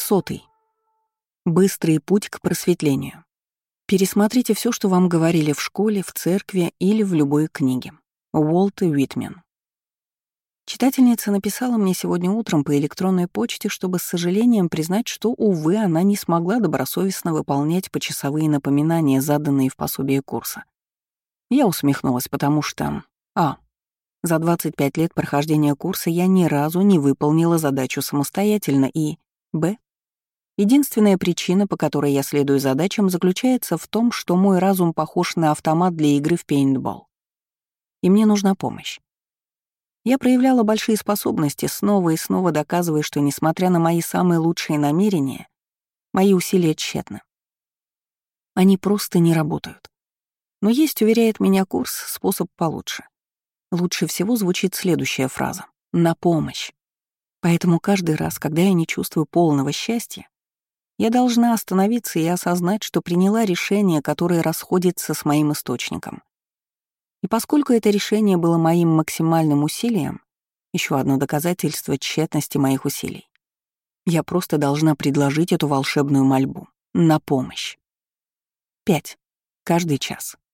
100. Быстрый путь к просветлению. Пересмотрите все, что вам говорили в школе, в церкви или в любой книге. Уолт Уитмен. Читательница написала мне сегодня утром по электронной почте, чтобы с сожалением признать, что, увы, она не смогла добросовестно выполнять почасовые напоминания, заданные в пособии курса. Я усмехнулась, потому что за 25 лет прохождения курса я ни разу не выполнила задачу самостоятельно, и единственная причина, по которой я следую задачам, заключается в том, что мой разум похож на автомат для игры в пейнтбол. И мне нужна помощь. Я проявляла большие способности, снова и снова доказывая, что, несмотря на мои самые лучшие намерения, мои усилия тщетны. Они просто не работают. Но есть, уверяет меня курс, способ получше. Лучше всего звучит следующая фраза «на помощь». Поэтому каждый раз, когда я не чувствую полного счастья, я должна остановиться и осознать, что приняла решение, которое расходится с моим источником. И поскольку это решение было моим максимальным усилием, еще одно доказательство тщетности моих усилий, я просто должна предложить эту волшебную мольбу на помощь. 5. Каждый час.